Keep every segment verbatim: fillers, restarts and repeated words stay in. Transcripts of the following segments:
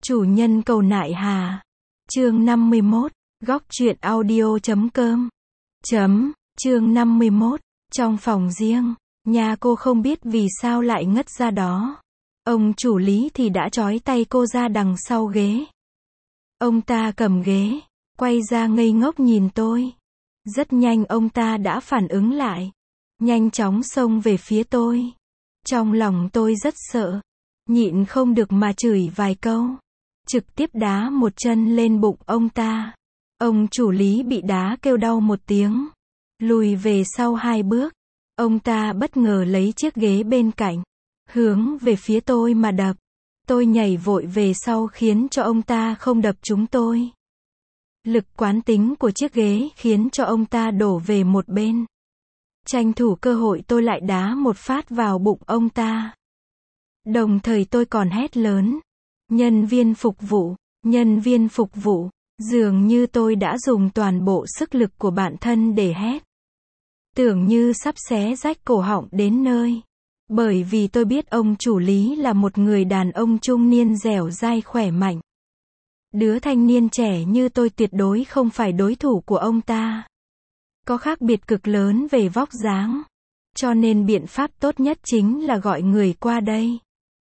Chủ nhân cầu nại hà. Chương năm mươi mốt. Góc truyện audio chấm com. Chấm. Chương năm mươi mốt. Trong phòng riêng, nhà cô không biết vì sao lại ngất ra đó. Ông chủ Lý thì đã trói tay cô ra đằng sau ghế. Ông ta cầm ghế, quay ra ngây ngốc nhìn tôi. Rất nhanh ông ta đã phản ứng lại, nhanh chóng xông về phía tôi. Trong lòng tôi rất sợ, nhịn không được mà chửi vài câu, trực tiếp đá một chân lên bụng ông ta. Ông chủ Lý bị đá kêu đau một tiếng, lùi về sau hai bước. Ông ta bất ngờ lấy chiếc ghế bên cạnh, hướng về phía tôi mà đập. Tôi nhảy vội về sau khiến cho ông ta không đập chúng tôi. Lực quán tính của chiếc ghế khiến cho ông ta đổ về một bên. Tranh thủ cơ hội tôi lại đá một phát vào bụng ông ta. Đồng thời tôi còn hét lớn: nhân viên phục vụ, nhân viên phục vụ. Dường như tôi đã dùng toàn bộ sức lực của bản thân để hét. Tưởng như sắp xé rách cổ họng đến nơi. Bởi vì tôi biết ông chủ Lý là một người đàn ông trung niên dẻo dai khỏe mạnh. Đứa thanh niên trẻ như tôi tuyệt đối không phải đối thủ của ông ta. Có khác biệt cực lớn về vóc dáng. Cho nên biện pháp tốt nhất chính là gọi người qua đây.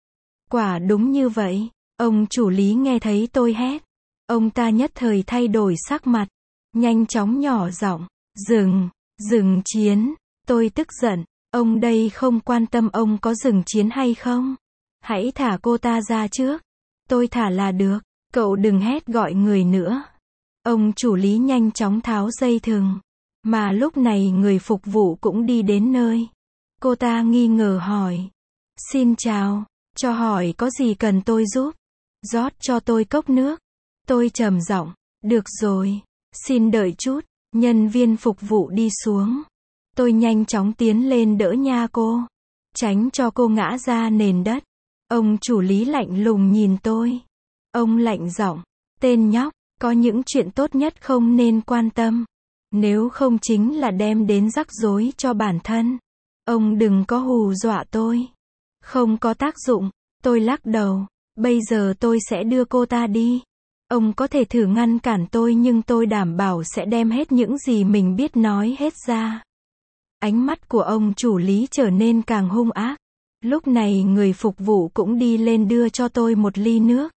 Quả đúng như vậy, ông chủ Lý nghe thấy tôi hét. Ông ta nhất thời thay đổi sắc mặt, nhanh chóng nhỏ giọng: dừng, dừng chiến. Tôi tức giận, ông đây không quan tâm ông có dừng chiến hay không. Hãy thả cô ta ra trước. Tôi thả là được, cậu đừng hét gọi người nữa. Ông chủ Lý nhanh chóng tháo dây thừng. Mà lúc này người phục vụ cũng đi đến nơi. Cô ta nghi ngờ hỏi: xin chào, cho hỏi có gì cần tôi giúp? Rót cho tôi cốc nước. Tôi trầm giọng: được rồi, xin đợi chút. Nhân viên phục vụ đi xuống. Tôi nhanh chóng tiến lên đỡ nha cô, tránh cho cô ngã ra nền đất. Ông chủ Lý lạnh lùng nhìn tôi. Ông lạnh giọng: tên nhóc, có những chuyện tốt nhất không nên quan tâm. Nếu không chính là đem đến rắc rối cho bản thân. Ông đừng có hù dọa tôi. Không có tác dụng. Tôi lắc đầu. Bây giờ tôi sẽ đưa cô ta đi. Ông có thể thử ngăn cản tôi nhưng tôi đảm bảo sẽ đem hết những gì mình biết nói hết ra. Ánh mắt của ông chủ Lý trở nên càng hung ác. Lúc này người phục vụ cũng đi lên đưa cho tôi một ly nước.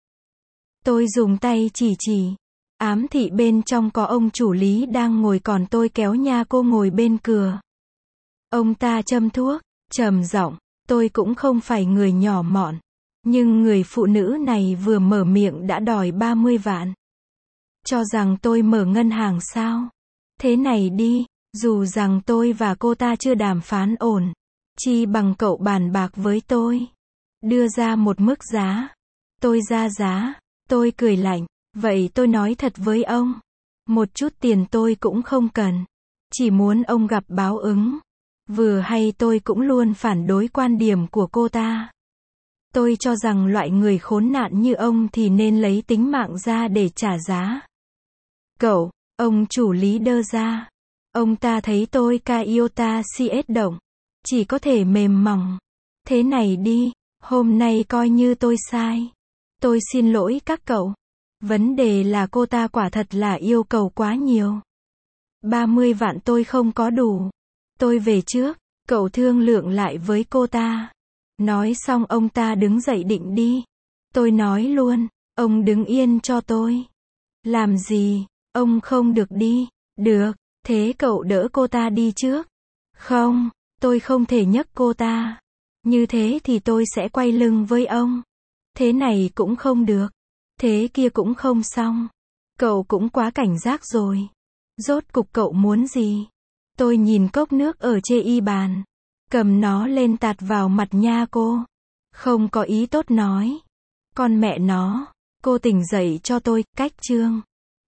Tôi dùng tay chỉ chỉ, ám thị bên trong có ông chủ Lý đang ngồi còn tôi kéo nha cô ngồi bên cửa. Ông ta châm thuốc, trầm giọng: tôi cũng không phải người nhỏ mọn. Nhưng người phụ nữ này vừa mở miệng đã đòi ba mươi vạn. Cho rằng tôi mở ngân hàng sao? Thế này đi, dù rằng tôi và cô ta chưa đàm phán ổn, chi bằng cậu bàn bạc với tôi. Đưa ra một mức giá. Tôi ra giá. Tôi cười lạnh. Vậy tôi nói thật với ông. Một chút tiền tôi cũng không cần. Chỉ muốn ông gặp báo ứng. Vừa hay tôi cũng luôn phản đối quan điểm của cô ta. Tôi cho rằng loại người khốn nạn như ông thì nên lấy tính mạng ra để trả giá. Cậu, ông chủ Lý đơ ra. Ông ta thấy tôi ca iota cs động. Chỉ có thể mềm mỏng. Thế này đi, hôm nay coi như tôi sai. Tôi xin lỗi các cậu. Vấn đề là cô ta quả thật là yêu cầu quá nhiều. ba mươi vạn tôi không có đủ. Tôi về trước, cậu thương lượng lại với cô ta. Nói xong ông ta đứng dậy định đi. Tôi nói luôn, ông đứng yên cho tôi. Làm gì, ông không được đi. Được, thế cậu đỡ cô ta đi trước. Không, tôi không thể nhấc cô ta. Như thế thì tôi sẽ quay lưng với ông. Thế này cũng không được. Thế kia cũng không xong. Cậu cũng quá cảnh giác rồi. Rốt cục cậu muốn gì? Tôi nhìn cốc nước ở trên y bàn. Cầm nó lên tạt vào mặt nha cô. Không có ý tốt nói. Con mẹ nó. Cô tỉnh dậy cho tôi, cách chương.